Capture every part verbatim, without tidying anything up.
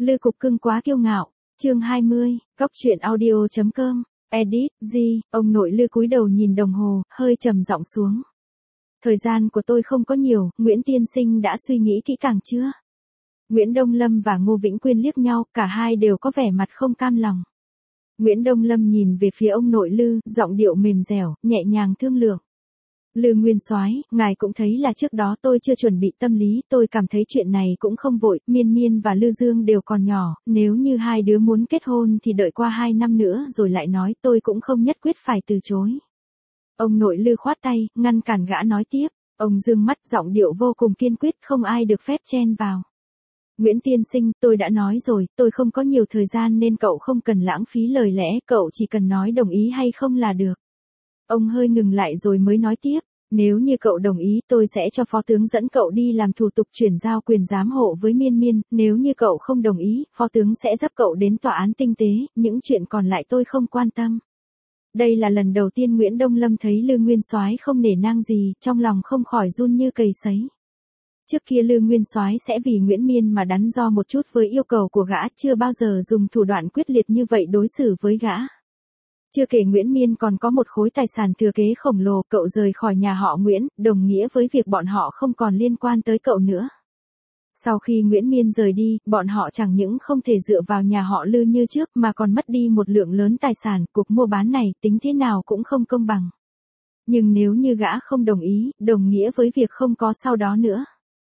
Lư Cục Cưng quá kiêu ngạo, chương hai mươi, cóc truyện audio chấm com, edit, G, ông nội Lư cúi đầu nhìn đồng hồ, hơi trầm giọng xuống. Thời gian của tôi không có nhiều, Nguyễn tiên sinh đã suy nghĩ kỹ càng chưa? Nguyễn Đông Lâm và Ngô Vĩnh Quyên liếc nhau, cả hai đều có vẻ mặt không cam lòng. Nguyễn Đông Lâm nhìn về phía ông nội Lư, giọng điệu mềm dẻo, nhẹ nhàng thương lượng. Lư Nguyên Soái, ngài cũng thấy là trước đó tôi chưa chuẩn bị tâm lý, tôi cảm thấy chuyện này cũng không vội, Miên Miên và Lư Dương đều còn nhỏ, nếu như hai đứa muốn kết hôn thì đợi qua hai năm nữa rồi lại nói, tôi cũng không nhất quyết phải từ chối. Ông nội Lư khoát tay, ngăn cản gã nói tiếp, ông dương mắt giọng điệu vô cùng kiên quyết, không ai được phép chen vào. Nguyễn tiên sinh, tôi đã nói rồi, tôi không có nhiều thời gian nên cậu không cần lãng phí lời lẽ, cậu chỉ cần nói đồng ý hay không là được. Ông hơi ngừng lại rồi mới nói tiếp, nếu như cậu đồng ý tôi sẽ cho phó tướng dẫn cậu đi làm thủ tục chuyển giao quyền giám hộ với Miên Miên, nếu như cậu không đồng ý, phó tướng sẽ dắt cậu đến tòa án tinh tế, những chuyện còn lại tôi không quan tâm. Đây là lần đầu tiên Nguyễn Đông Lâm thấy Lư Nguyên Soái không nể nang gì, trong lòng không khỏi run như cầy sấy. Trước kia Lư Nguyên Soái sẽ vì Nguyễn Miên mà đắn đo một chút với yêu cầu của gã, chưa bao giờ dùng thủ đoạn quyết liệt như vậy đối xử với gã. Chưa kể Nguyễn Miên còn có một khối tài sản thừa kế khổng lồ, cậu rời khỏi nhà họ Nguyễn, đồng nghĩa với việc bọn họ không còn liên quan tới cậu nữa. Sau khi Nguyễn Miên rời đi, bọn họ chẳng những không thể dựa vào nhà họ Lư như trước mà còn mất đi một lượng lớn tài sản, cuộc mua bán này tính thế nào cũng không công bằng. Nhưng nếu như gã không đồng ý, đồng nghĩa với việc không có sau đó nữa.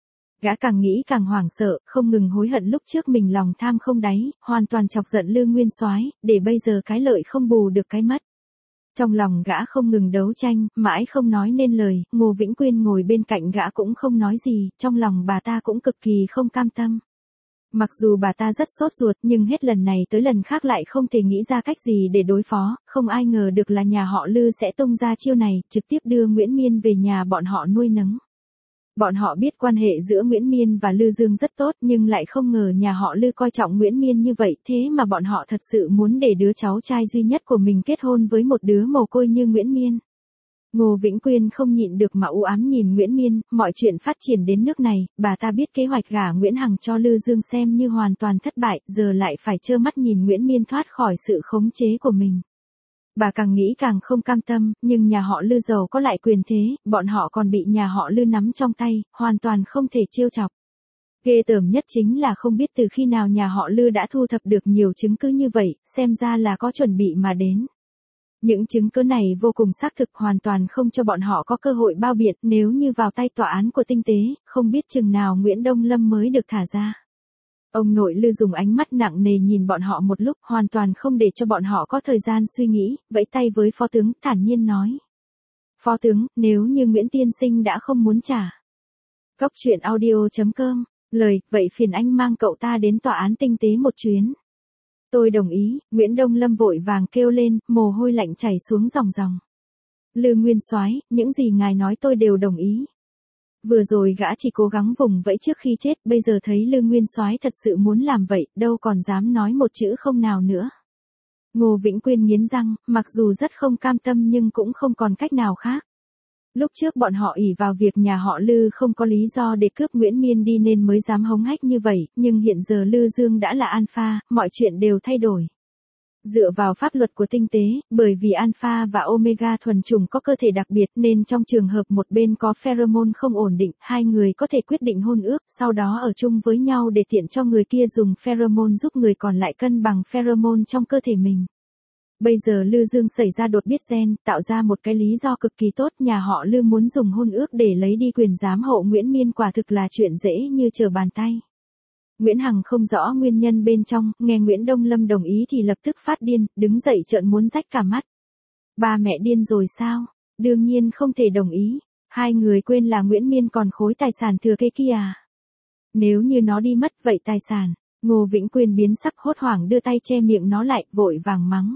Gã càng nghĩ càng hoảng sợ, không ngừng hối hận lúc trước mình lòng tham không đáy, hoàn toàn chọc giận Lư Nguyên Soái, để bây giờ cái lợi không bù được cái mất. Trong lòng gã không ngừng đấu tranh, mãi không nói nên lời, Ngô Vĩnh Quyên ngồi bên cạnh gã cũng không nói gì, trong lòng bà ta cũng cực kỳ không cam tâm. Mặc dù bà ta rất sốt ruột nhưng hết lần này tới lần khác lại không thể nghĩ ra cách gì để đối phó, không ai ngờ được là nhà họ Lư sẽ tung ra chiêu này, trực tiếp đưa Nguyễn Miên về nhà bọn họ nuôi nấng. Bọn họ biết quan hệ giữa Nguyễn Miên và Lư Dương rất tốt nhưng lại không ngờ nhà họ Lư coi trọng Nguyễn Miên như vậy, thế mà bọn họ thật sự muốn để đứa cháu trai duy nhất của mình kết hôn với một đứa mồ côi như Nguyễn Miên. Ngô Vĩnh Quyên không nhịn được mà u ám nhìn Nguyễn Miên, mọi chuyện phát triển đến nước này, bà ta biết kế hoạch gả Nguyễn Hằng cho Lư Dương xem như hoàn toàn thất bại, giờ lại phải trơ mắt nhìn Nguyễn Miên thoát khỏi sự khống chế của mình. Bà càng nghĩ càng không cam tâm, nhưng nhà họ Lư giàu có lại quyền thế, bọn họ còn bị nhà họ Lư nắm trong tay, hoàn toàn không thể trêu chọc. Ghê tởm nhất chính là không biết từ khi nào nhà họ Lư đã thu thập được nhiều chứng cứ như vậy, xem ra là có chuẩn bị mà đến. Những chứng cứ này vô cùng xác thực, hoàn toàn không cho bọn họ có cơ hội bao biện, nếu như vào tay tòa án của tinh tế, không biết chừng nào Nguyễn Đông Lâm mới được thả ra. Ông nội Lư dùng ánh mắt nặng nề nhìn bọn họ một lúc, hoàn toàn không để cho bọn họ có thời gian suy nghĩ, vẫy tay với phó tướng, thản nhiên nói. Phó tướng, nếu như Nguyễn tiên sinh đã không muốn trả. Cóc truyện audio chấm com, lời, vậy phiền anh mang cậu ta đến tòa án tinh tế một chuyến. Tôi đồng ý, Nguyễn Đông Lâm vội vàng kêu lên, mồ hôi lạnh chảy xuống ròng ròng. Lư Nguyên Soái, những gì ngài nói tôi đều đồng ý. Vừa rồi gã chỉ cố gắng vùng vẫy trước khi chết, bây giờ thấy Lư Nguyên Soái thật sự muốn làm vậy, đâu còn dám nói một chữ không nào nữa. Ngô Vĩnh Quyên nghiến răng, mặc dù rất không cam tâm nhưng cũng không còn cách nào khác. Lúc trước bọn họ ỷ vào việc nhà họ Lư không có lý do để cướp Nguyễn Miên đi nên mới dám hống hách như vậy, nhưng hiện giờ Lư Dương đã là alpha, mọi chuyện đều thay đổi. Dựa vào pháp luật của tinh tế, bởi vì alpha và omega thuần chủng có cơ thể đặc biệt nên trong trường hợp một bên có pheromone không ổn định, hai người có thể quyết định hôn ước, sau đó ở chung với nhau để tiện cho người kia dùng pheromone giúp người còn lại cân bằng pheromone trong cơ thể mình. Bây giờ Lư Dương xảy ra đột biến gen, tạo ra một cái lý do cực kỳ tốt, nhà họ Lư muốn dùng hôn ước để lấy đi quyền giám hộ Nguyễn Miên quả thực là chuyện dễ như trở bàn tay. Nguyễn Hằng không rõ nguyên nhân bên trong, nghe Nguyễn Đông Lâm đồng ý thì lập tức phát điên, đứng dậy trợn muốn rách cả mắt. Ba mẹ điên rồi sao? Đương nhiên không thể đồng ý. Hai người quên là Nguyễn Miên còn khối tài sản thừa kế kia à? Nếu như nó đi mất vậy tài sản, Ngô Vĩnh Quyên biến sắc hốt hoảng đưa tay che miệng nó lại, vội vàng mắng.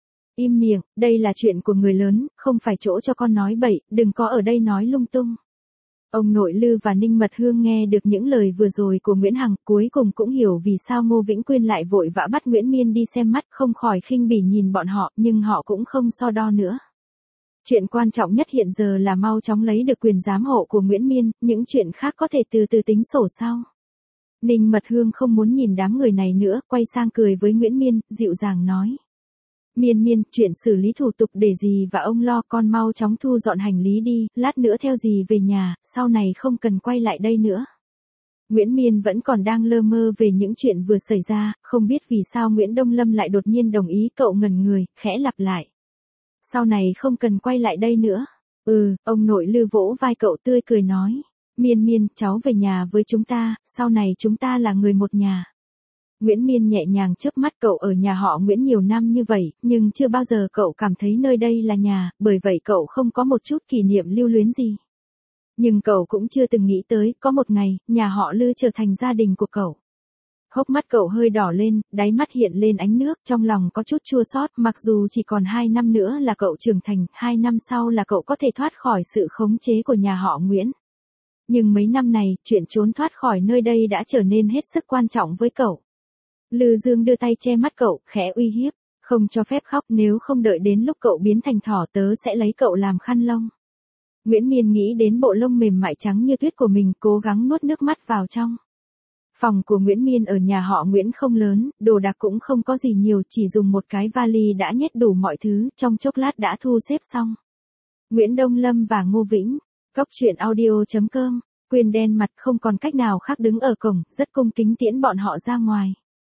Im miệng, đây là chuyện của người lớn, không phải chỗ cho con nói bậy, đừng có ở đây nói lung tung. Ông nội Lư và Ninh Mật Hương nghe được những lời vừa rồi của Nguyễn Hằng, cuối cùng cũng hiểu vì sao Ngô Vĩnh Quyên lại vội vã bắt Nguyễn Miên đi xem mắt, không khỏi khinh bỉ nhìn bọn họ, nhưng họ cũng không so đo nữa. Chuyện quan trọng nhất hiện giờ là mau chóng lấy được quyền giám hộ của Nguyễn Miên, những chuyện khác có thể từ từ tính sổ sau. Ninh Mật Hương không muốn nhìn đám người này nữa, quay sang cười với Nguyễn Miên, dịu dàng nói. Miên Miên, chuyện xử lý thủ tục để dì và ông lo, con mau chóng thu dọn hành lý đi, lát nữa theo dì về nhà, sau này không cần quay lại đây nữa. Nguyễn Miên vẫn còn đang lơ mơ về những chuyện vừa xảy ra, không biết vì sao Nguyễn Đông Lâm lại đột nhiên đồng ý, cậu ngẩn người, khẽ lặp lại. Sau này không cần quay lại đây nữa. Ừ, ông nội Lư vỗ vai cậu tươi cười nói. Miên Miên, cháu về nhà với chúng ta, sau này chúng ta là người một nhà. Nguyễn Miên nhẹ nhàng chớp mắt, cậu ở nhà họ Nguyễn nhiều năm như vậy, nhưng chưa bao giờ cậu cảm thấy nơi đây là nhà, bởi vậy cậu không có một chút kỷ niệm lưu luyến gì. Nhưng cậu cũng chưa từng nghĩ tới, có một ngày, nhà họ Lư trở thành gia đình của cậu. Hốc mắt cậu hơi đỏ lên, đáy mắt hiện lên ánh nước, trong lòng có chút chua xót, mặc dù chỉ còn hai năm nữa là cậu trưởng thành, hai năm sau là cậu có thể thoát khỏi sự khống chế của nhà họ Nguyễn. Nhưng mấy năm này, chuyện trốn thoát khỏi nơi đây đã trở nên hết sức quan trọng với cậu. Lư Dương đưa tay che mắt cậu, khẽ uy hiếp, không cho phép khóc, nếu không đợi đến lúc cậu biến thành thỏ tớ sẽ lấy cậu làm khăn lông. Nguyễn Miên nghĩ đến bộ lông mềm mại trắng như tuyết của mình, cố gắng nuốt nước mắt vào trong. Phòng của Nguyễn Miên ở nhà họ Nguyễn không lớn, đồ đạc cũng không có gì nhiều, chỉ dùng một cái vali đã nhét đủ mọi thứ, trong chốc lát đã thu xếp xong. Nguyễn Đông Lâm và Ngô Vĩnh, Cốc truyện audio chấm com, Quyên đen mặt không còn cách nào khác đứng ở cổng, rất cung kính tiễn bọn họ ra ngoài.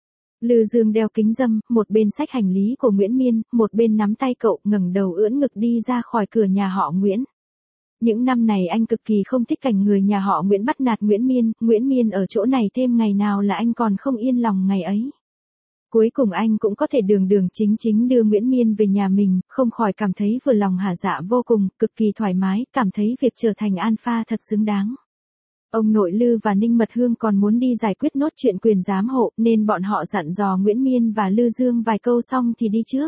Lư Dương đeo kính râm, một bên xách hành lý của Nguyễn Miên, một bên nắm tay cậu, ngẩng đầu ưỡn ngực đi ra khỏi cửa nhà họ Nguyễn. Những năm này anh cực kỳ không thích cảnh người nhà họ Nguyễn bắt nạt Nguyễn Miên, Nguyễn Miên ở chỗ này thêm ngày nào là anh còn không yên lòng ngày ấy. Cuối cùng anh cũng có thể đường đường chính chính đưa Nguyễn Miên về nhà mình, không khỏi cảm thấy vừa lòng hả dạ vô cùng, cực kỳ thoải mái, cảm thấy việc trở thành alpha thật xứng đáng. Ông nội Lư và Ninh Mật Hương còn muốn đi giải quyết nốt chuyện quyền giám hộ, nên bọn họ dặn dò Nguyễn Miên và Lư Dương vài câu xong thì đi trước.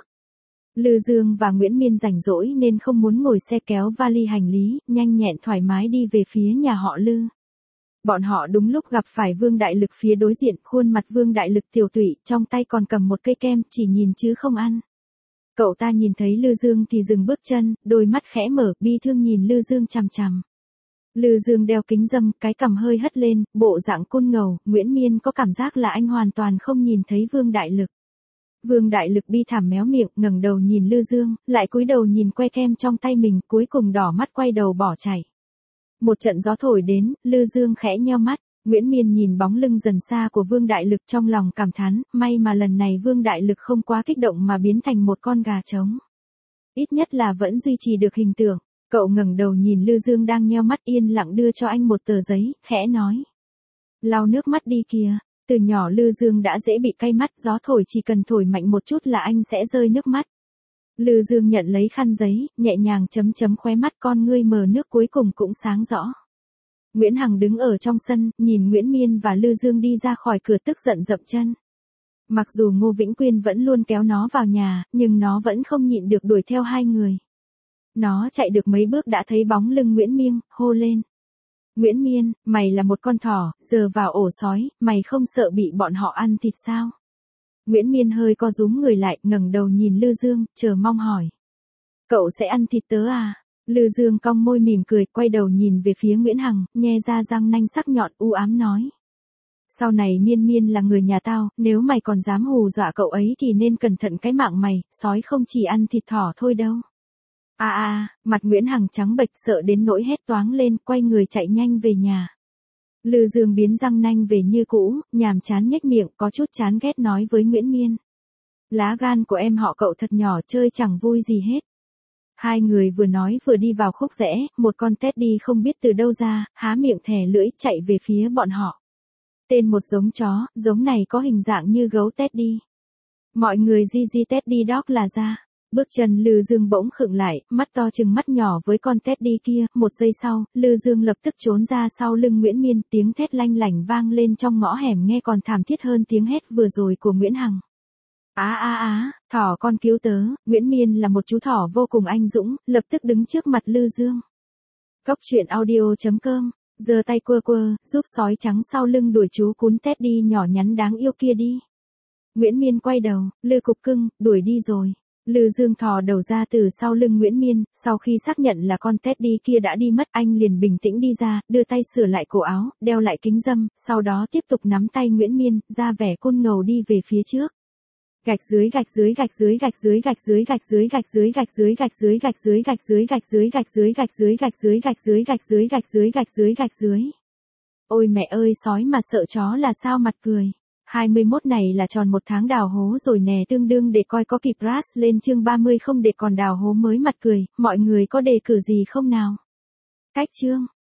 Lư Dương và Nguyễn Miên rảnh rỗi nên không muốn ngồi xe kéo vali hành lý, nhanh nhẹn thoải mái đi về phía nhà họ Lư. Bọn họ đúng lúc gặp phải Vương Đại Lực phía đối diện, khuôn mặt Vương Đại Lực tiều tụy, trong tay còn cầm một cây kem, chỉ nhìn chứ không ăn. Cậu ta nhìn thấy Lư Dương thì dừng bước chân, đôi mắt khẽ mở, bi thương nhìn Lư Dương chằm chằm. Lư Dương đeo kính râm, cái cằm hơi hất lên, bộ dạng côn ngầu, Nguyễn Miên có cảm giác là anh hoàn toàn không nhìn thấy Vương Đại Lực. Vương Đại Lực bi thảm méo miệng, ngẩng đầu nhìn Lư Dương, lại cúi đầu nhìn que kem trong tay mình, cuối cùng đỏ mắt quay đầu bỏ chạy. Một trận gió thổi đến, Lư Dương khẽ nheo mắt, Nguyễn Miên nhìn bóng lưng dần xa của Vương Đại Lực trong lòng cảm thán, may mà lần này Vương Đại Lực không quá kích động mà biến thành một con gà trống. Ít nhất là vẫn duy trì được hình tượng. Cậu ngẩng đầu nhìn Lư Dương đang nheo mắt, yên lặng đưa cho anh một tờ giấy, khẽ nói. Lau nước mắt đi kìa. Từ nhỏ Lư Dương đã dễ bị cay mắt, gió thổi chỉ cần thổi mạnh một chút là anh sẽ rơi nước mắt. Lư Dương nhận lấy khăn giấy, nhẹ nhàng chấm chấm khóe mắt, con ngươi mờ nước cuối cùng cũng sáng rõ. Nguyễn Hằng đứng ở trong sân, nhìn Nguyễn Miên và Lư Dương đi ra khỏi cửa tức giận dậm chân. Mặc dù Ngô Vĩnh Quyên vẫn luôn kéo nó vào nhà, nhưng nó vẫn không nhịn được đuổi theo hai người. Nó chạy được mấy bước đã thấy bóng lưng Nguyễn Miên, hô lên. Nguyễn Miên, mày là một con thỏ, giờ vào ổ sói, mày không sợ bị bọn họ ăn thịt sao? Nguyễn Miên hơi co rúm người lại, ngẩng đầu nhìn Lư Dương, chờ mong hỏi. Cậu sẽ ăn thịt tớ à? Lư Dương cong môi mỉm cười, quay đầu nhìn về phía Nguyễn Hằng, nhe ra răng nanh sắc nhọn u ám nói. Sau này Miên Miên là người nhà tao, nếu mày còn dám hù dọa cậu ấy thì nên cẩn thận cái mạng mày, sói không chỉ ăn thịt thỏ thôi đâu. À à, mặt Nguyễn Hằng trắng bệch sợ đến nỗi hét toáng lên, quay người chạy nhanh về nhà. Lư Dương biến răng nanh về như cũ, nhàm chán nhếch miệng, có chút chán ghét nói với Nguyễn Miên. Lá gan của em họ cậu thật nhỏ, chơi chẳng vui gì hết. Hai người vừa nói vừa đi vào khúc rẽ, một con Teddy không biết từ đâu ra, há miệng thè lưỡi chạy về phía bọn họ. Tên một giống chó, giống này có hình dạng như gấu Teddy. Mọi người di di Teddy Dog là ra. Bước chân Lư Dương bỗng khựng lại, mắt to chừng mắt nhỏ với con Teddy kia, một giây sau, Lư Dương lập tức trốn ra sau lưng Nguyễn Miên, tiếng thét lanh lảnh vang lên trong ngõ hẻm nghe còn thảm thiết hơn tiếng hét vừa rồi của Nguyễn Hằng. Á á á, thỏ con cứu tớ, Nguyễn Miên là một chú thỏ vô cùng anh dũng, lập tức đứng trước mặt Lư Dương. Cốc truyện audio chấm com, giơ tay quơ quơ, giúp sói trắng sau lưng đuổi chú cún Teddy nhỏ nhắn đáng yêu kia đi. Nguyễn Miên quay đầu, Lư cục cưng, đuổi đi rồi. Lư Dương thò đầu ra từ sau lưng Nguyễn Miên, sau khi xác nhận là con Teddy kia đã đi mất, anh liền bình tĩnh đi ra, đưa tay sửa lại cổ áo, đeo lại kính râm, sau đó tiếp tục nắm tay Nguyễn Miên, ra vẻ côn ngầu đi về phía trước. Gạch dưới gạch dưới gạch dưới gạch dưới gạch dưới gạch dưới gạch dưới gạch dưới gạch dưới gạch dưới gạch dưới gạch dưới gạch dưới gạch dưới gạch dưới gạch dưới gạch dưới gạch dưới gạch dưới gạch dưới. Ôi mẹ ơi, sói mà sợ chó là sao mặt cười. hai mươi mốt này là tròn một tháng đào hố rồi nè, tương đương để coi có kịp rush lên chương ba mươi không để còn đào hố mới mặt cười, mọi người có đề cử gì không nào? Cách chương